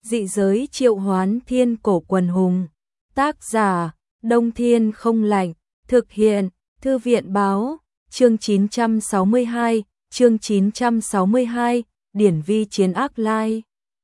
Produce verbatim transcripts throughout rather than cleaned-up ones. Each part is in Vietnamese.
Dị giới triệu hoán thiên cổ quần hùng. Tác giả, Đông Thiên không lạnh. Thực hiện, Thư viện báo. Chương chín trăm sáu mươi hai, chương chín trăm sáu mươi hai, điển vi chiến ác lai.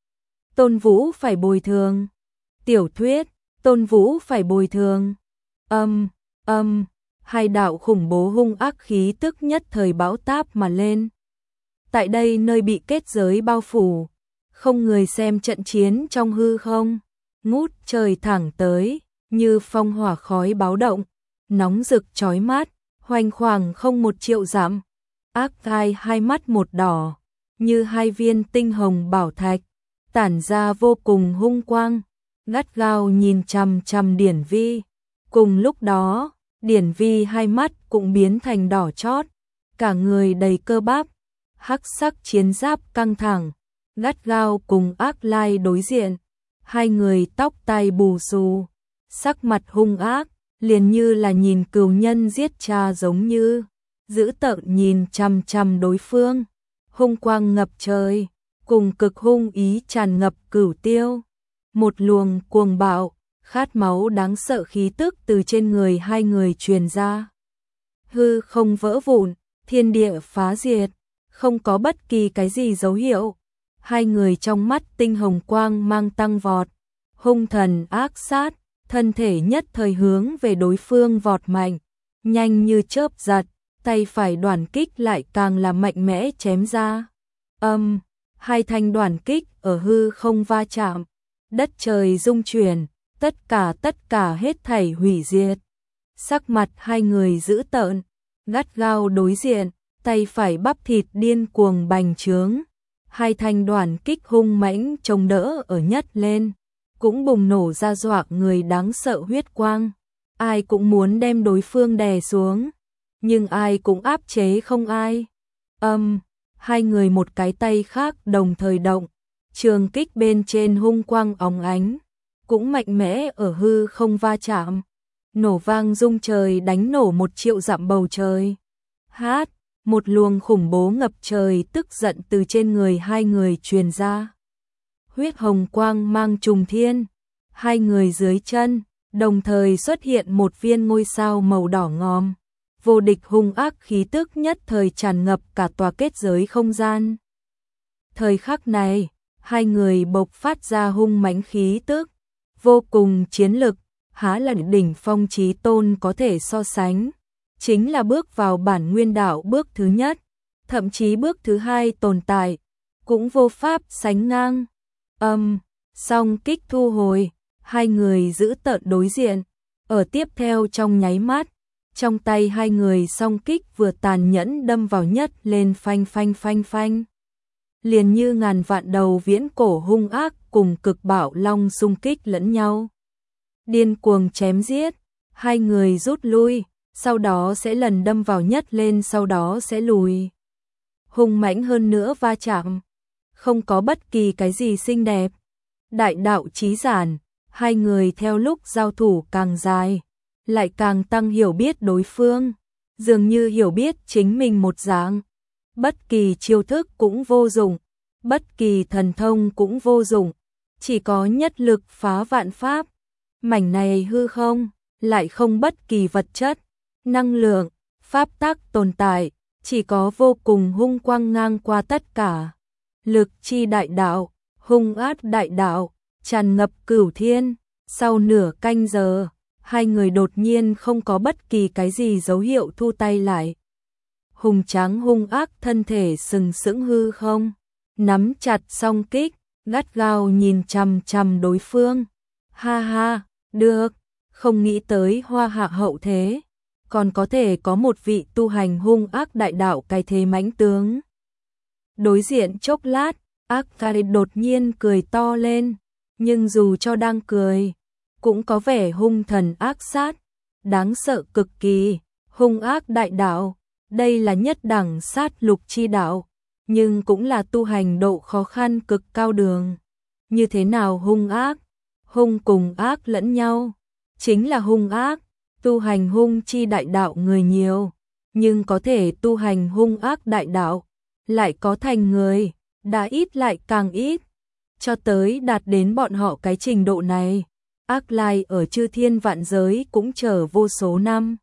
Tôn Vũ phải bồi thường. Tiểu thuyết, Tôn Vũ phải bồi thường. Âm, âm, hai đạo khủng bố hung ác khí tức nhất thời bão táp mà lên. Tại đây nơi bị kết giới bao phủ, không người xem trận chiến trong hư không, ngút trời thẳng tới, như phong hỏa khói báo động, nóng rực chói mắt, hoành khoảng không một triệu dặm. Ác gai hai mắt một đỏ, như hai viên tinh hồng bảo thạch, tản ra vô cùng hung quang, gắt gao nhìn chằm chằm Điển Vi. Cùng lúc đó, Điển Vi hai mắt cũng biến thành đỏ chót, cả người đầy cơ bắp, hắc sắc chiến giáp căng thẳng, gắt gao cùng ác lai đối diện. Hai người tóc tai bù xù, sắc mặt hung ác, liền như là nhìn cừu nhân giết cha giống như, dữ tợn nhìn chằm chằm đối phương, hung quang ngập trời, cùng cực hung ý tràn ngập cửu tiêu. Một luồng cuồng bạo, khát máu đáng sợ khí tức từ trên người hai người truyền ra. Hư không vỡ vụn, thiên địa phá diệt, không có bất kỳ cái gì dấu hiệu. Hai người trong mắt tinh hồng quang mang tăng vọt, hung thần ác sát, thân thể nhất thời hướng về đối phương vọt mạnh, nhanh như chớp giật, tay phải đoản kích lại càng là mạnh mẽ chém ra. Âm, hai thanh đoản kích ở hư không va chạm, đất trời rung chuyển, tất cả tất cả hết thảy hủy diệt. Sắc mặt hai người dữ tợn, gắt gao đối diện, tay phải bắp thịt điên cuồng bành trướng. Hai thanh đoản kích hung mãnh chống đỡ ở nhất lên, cũng bùng nổ ra dọa người đáng sợ huyết quang. Ai cũng muốn đem đối phương đè xuống, nhưng ai cũng áp chế không ai. Âm, hai người một cái tay khác đồng thời động, trường kích bên trên hung quang óng ánh, cũng mạnh mẽ ở hư không va chạm, nổ vang rung trời đánh nổ một triệu dặm bầu trời. Hát, một luồng khủng bố ngập trời tức giận từ trên người hai người truyền ra. Huyết hồng quang mang trùng thiên, hai người dưới chân, đồng thời xuất hiện một viên ngôi sao màu đỏ ngòm. Vô địch hung ác khí tức nhất thời tràn ngập cả tòa kết giới không gian. Thời khắc này, hai người bộc phát ra hung mãnh khí tức, vô cùng chiến lực, há là đỉnh phong chí tôn có thể so sánh. Chính là bước vào bản nguyên đạo bước thứ nhất, thậm chí bước thứ hai tồn tại, cũng vô pháp sánh ngang. Âm, song kích thu hồi, hai người giữ tợn đối diện, ở tiếp theo trong nháy mắt, trong tay hai người song kích vừa tàn nhẫn đâm vào nhất lên phanh phanh phanh phanh. Liền như ngàn vạn đầu viễn cổ hung ác cùng cực bạo long xung kích lẫn nhau. Điên cuồng chém giết, hai người rút lui, sau đó sẽ lần đâm vào nhất lên sau đó sẽ lùi. Hung mãnh hơn nữa va chạm, không có bất kỳ cái gì xinh đẹp. Đại đạo chí giản, hai người theo lúc giao thủ càng dài, lại càng tăng hiểu biết đối phương, dường như hiểu biết chính mình một dạng. Bất kỳ chiêu thức cũng vô dụng, bất kỳ thần thông cũng vô dụng, chỉ có nhất lực phá vạn pháp. Mảnh này hư không, lại không bất kỳ vật chất, năng lượng, pháp tắc tồn tại, chỉ có vô cùng hung quang ngang qua tất cả. Lực chi đại đạo, hung ác đại đạo, tràn ngập cửu thiên. Sau nửa canh giờ, hai người đột nhiên không có bất kỳ cái gì dấu hiệu thu tay lại. Hùng tráng hung ác thân thể sừng sững hư không, nắm chặt song kích, gắt gao nhìn chằm chằm đối phương. Ha ha, được, không nghĩ tới hoa hạ hậu thế, còn có thể có một vị tu hành hung ác đại đạo cái thế mãnh tướng. Đối diện chốc lát, ác cai đột nhiên cười to lên, nhưng dù cho đang cười, cũng có vẻ hung thần ác sát, đáng sợ cực kỳ. Hung ác đại đạo, đây là nhất đẳng sát lục chi đạo, nhưng cũng là tu hành độ khó khăn cực cao đường. Như thế nào hung ác? Hung cùng ác lẫn nhau, chính là hung ác. Tu hành hung chi đại đạo người nhiều, nhưng có thể tu hành hung ác đại đạo, lại có thành người, đã ít lại càng ít. cho tới đạt đến bọn họ cái trình độ này. Ác Lai ở chư thiên vạn giới cũng chờ vô số năm.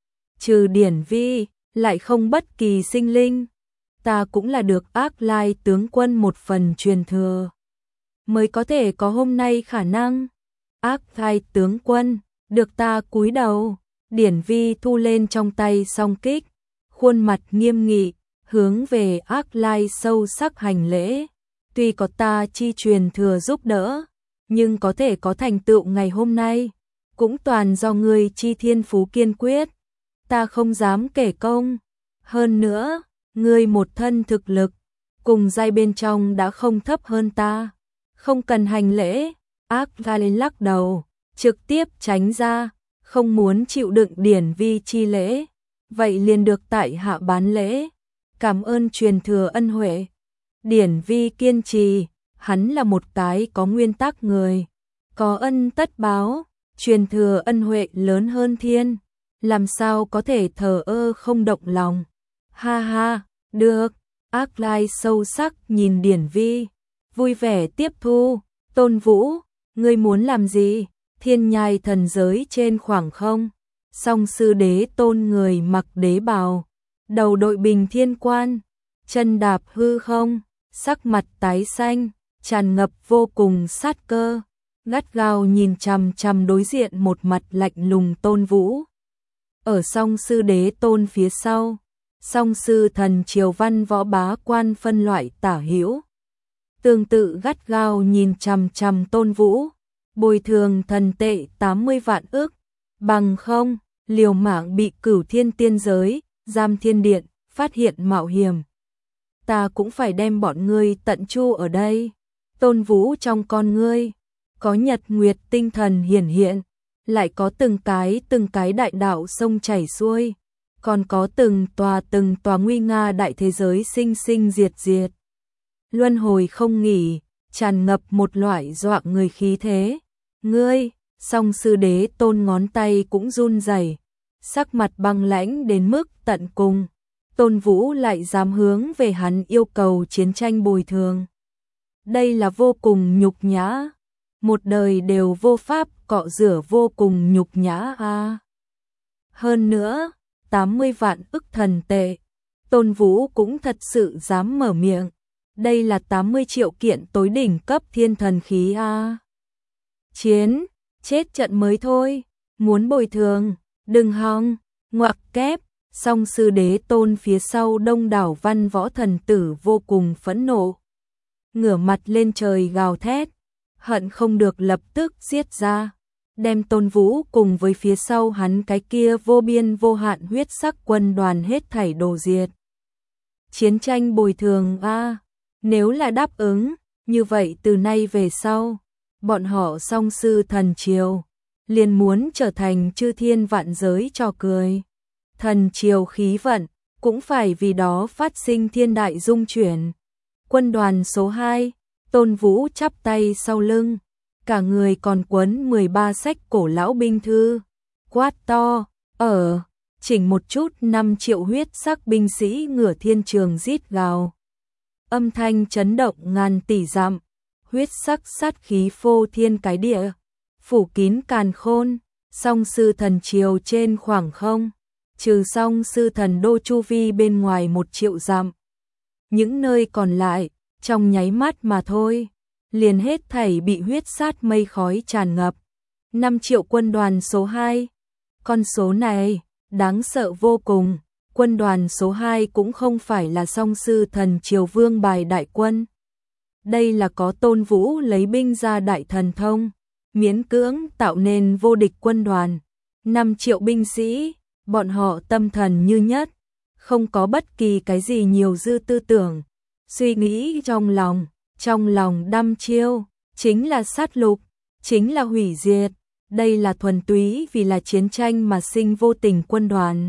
Trừ Điển Vi, lại không bất kỳ sinh linh. Ta cũng là được Ác Lai tướng quân một phần truyền thừa, mới có thể có hôm nay khả năng. Ác Lai tướng quân, được ta cúi đầu. Điển Vi thu lên trong tay song kích, khuôn mặt nghiêm nghị, hướng về Ác Lai sâu sắc hành lễ. Tuy có ta chi truyền thừa giúp đỡ, nhưng có thể có thành tựu ngày hôm nay, cũng toàn do ngươi chi thiên phú kiên quyết. Ta không dám kể công. Hơn nữa, ngươi một thân thực lực, cùng giai bên trong đã không thấp hơn ta. Không cần hành lễ. Ác Lai lắc đầu, trực tiếp tránh ra, không muốn chịu đựng Điển Vi chi lễ. Vậy liền được tại hạ bán lễ, cảm ơn truyền thừa ân huệ. Điển Vi kiên trì, hắn là một cái có nguyên tắc người, có ân tất báo, truyền thừa ân huệ lớn hơn thiên, làm sao có thể thờ ơ không động lòng. Ha ha, được. Ác Lai sâu sắc nhìn Điển Vi, vui vẻ tiếp thu. Tôn Vũ, ngươi muốn làm gì? Thiên nhai thần giới trên khoảng không. Song sư đế tôn người mặc đế bào, đầu đội bình thiên quan, chân đạp hư không, sắc mặt tái xanh, tràn ngập vô cùng sát cơ, gắt gao nhìn chằm chằm đối diện một mặt lạnh lùng Tôn Vũ. Ở song sư đế tôn phía sau, song sư thần triều văn võ bá quan phân loại tả hữu, tương tự gắt gao nhìn chằm chằm Tôn Vũ, bồi thường thần tệ tám mươi vạn ức, bằng không, liều mạng bị Cửu Thiên tiên giới, Giam Thiên Điện phát hiện mạo hiểm. Ta cũng phải đem bọn ngươi tận chu ở đây. Tôn Vũ trong con ngươi, có nhật nguyệt tinh thần hiển hiện, lại có từng cái từng cái đại đạo sông chảy xuôi, còn có từng tòa từng tòa nguy nga đại thế giới sinh sinh diệt diệt. Luân hồi không nghỉ, tràn ngập một loại dọa người khí thế. Ngươi, song sư đế tôn ngón tay cũng run rẩy, sắc mặt băng lãnh đến mức tận cùng. Tôn Vũ lại dám hướng về hắn yêu cầu chiến tranh bồi thường. Đây là vô cùng nhục nhã, một đời đều vô pháp cọ rửa vô cùng nhục nhã a. À. Hơn nữa, tám mươi vạn ức thần tệ, Tôn Vũ cũng thật sự dám mở miệng. Đây là tám mươi triệu kiện tối đỉnh cấp thiên thần khí a. À. Chiến, chết trận mới thôi, muốn bồi thường, đừng hòng, ngoặc kép. Song sư đế tôn phía sau đông đảo văn võ thần tử vô cùng phẫn nộ, ngửa mặt lên trời gào thét, hận không được lập tức giết ra, đem Tôn Vũ cùng với phía sau hắn cái kia vô biên vô hạn huyết sắc quân đoàn hết thảy đồ diệt. Chiến tranh bồi thường a, à, nếu là đáp ứng, như vậy từ nay về sau, bọn họ song sư thần triều liền muốn trở thành chư thiên vạn giới trò cười. Thần triều khí vận cũng phải vì đó phát sinh thiên đại dung chuyển. Quân đoàn số hai, Tôn Vũ chắp tay sau lưng, cả người còn quấn mười ba sách cổ lão binh thư, quát to, ở, chỉnh một chút năm triệu huyết sắc binh sĩ ngửa thiên trường rít gào. Âm thanh chấn động ngàn tỷ dặm, huyết sắc sát khí phô thiên cái địa, phủ kín càn khôn, song sư thần triều trên khoảng không. Trừ song sư thần đô chu vi bên ngoài một triệu dặm. Những nơi còn lại, trong nháy mắt mà thôi, liền hết thảy bị huyết sát mây khói tràn ngập. năm triệu quân đoàn số hai. Con số này, đáng sợ vô cùng. Quân đoàn số hai cũng không phải là song sư thần triều vương bài đại quân. Đây là có Tôn Vũ lấy binh ra đại thần thông, miễn cưỡng tạo nên vô địch quân đoàn. năm triệu binh sĩ. Bọn họ tâm thần như nhất, không có bất kỳ cái gì nhiều dư tư tưởng, suy nghĩ trong lòng, trong lòng đăm chiêu, chính là sát lục, chính là hủy diệt, đây là thuần túy vì là chiến tranh mà sinh vô tình quân đoàn.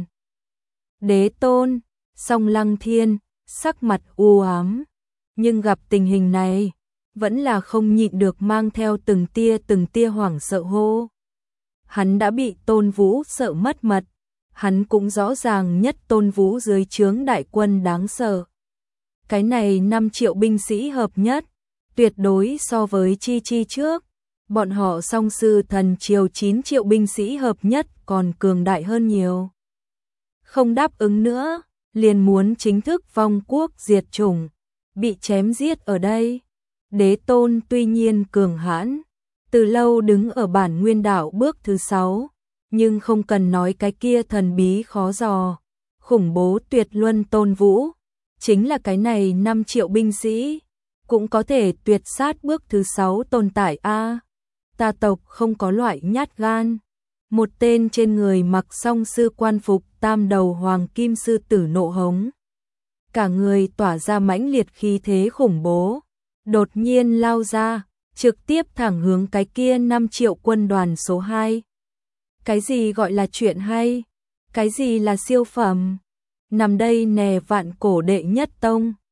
Đế tôn, Song Lăng Thiên, sắc mặt u ám, nhưng gặp tình hình này, vẫn là không nhịn được mang theo từng tia từng tia hoảng sợ hô. Hắn đã bị Tôn Vũ sợ mất mật. Hắn cũng rõ ràng nhất Tôn Vũ dưới trướng đại quân đáng sợ. Cái này năm triệu binh sĩ hợp nhất, tuyệt đối so với chi chi trước, bọn họ song sư thần triều chín triệu binh sĩ hợp nhất còn cường đại hơn nhiều. Không đáp ứng nữa, liền muốn chính thức vong quốc diệt chủng, bị chém giết ở đây. Đế tôn tuy nhiên cường hãn, từ lâu đứng ở bản nguyên đảo bước thứ sáu, nhưng không cần nói cái kia thần bí khó dò, khủng bố tuyệt luân Tôn Vũ, chính là cái này năm triệu binh sĩ, cũng có thể tuyệt sát bước thứ sáu tồn tại a. Ta tộc không có loại nhát gan. Một tên trên người mặc song sư quan phục tam đầu hoàng kim sư tử nộ hống. Cả người tỏa ra mãnh liệt khí thế khủng bố, đột nhiên lao ra, trực tiếp thẳng hướng cái kia năm triệu quân đoàn số hai. Cái gì gọi là chuyện hay? Cái gì là siêu phẩm? Nằm đây nè vạn cổ đệ nhất tông.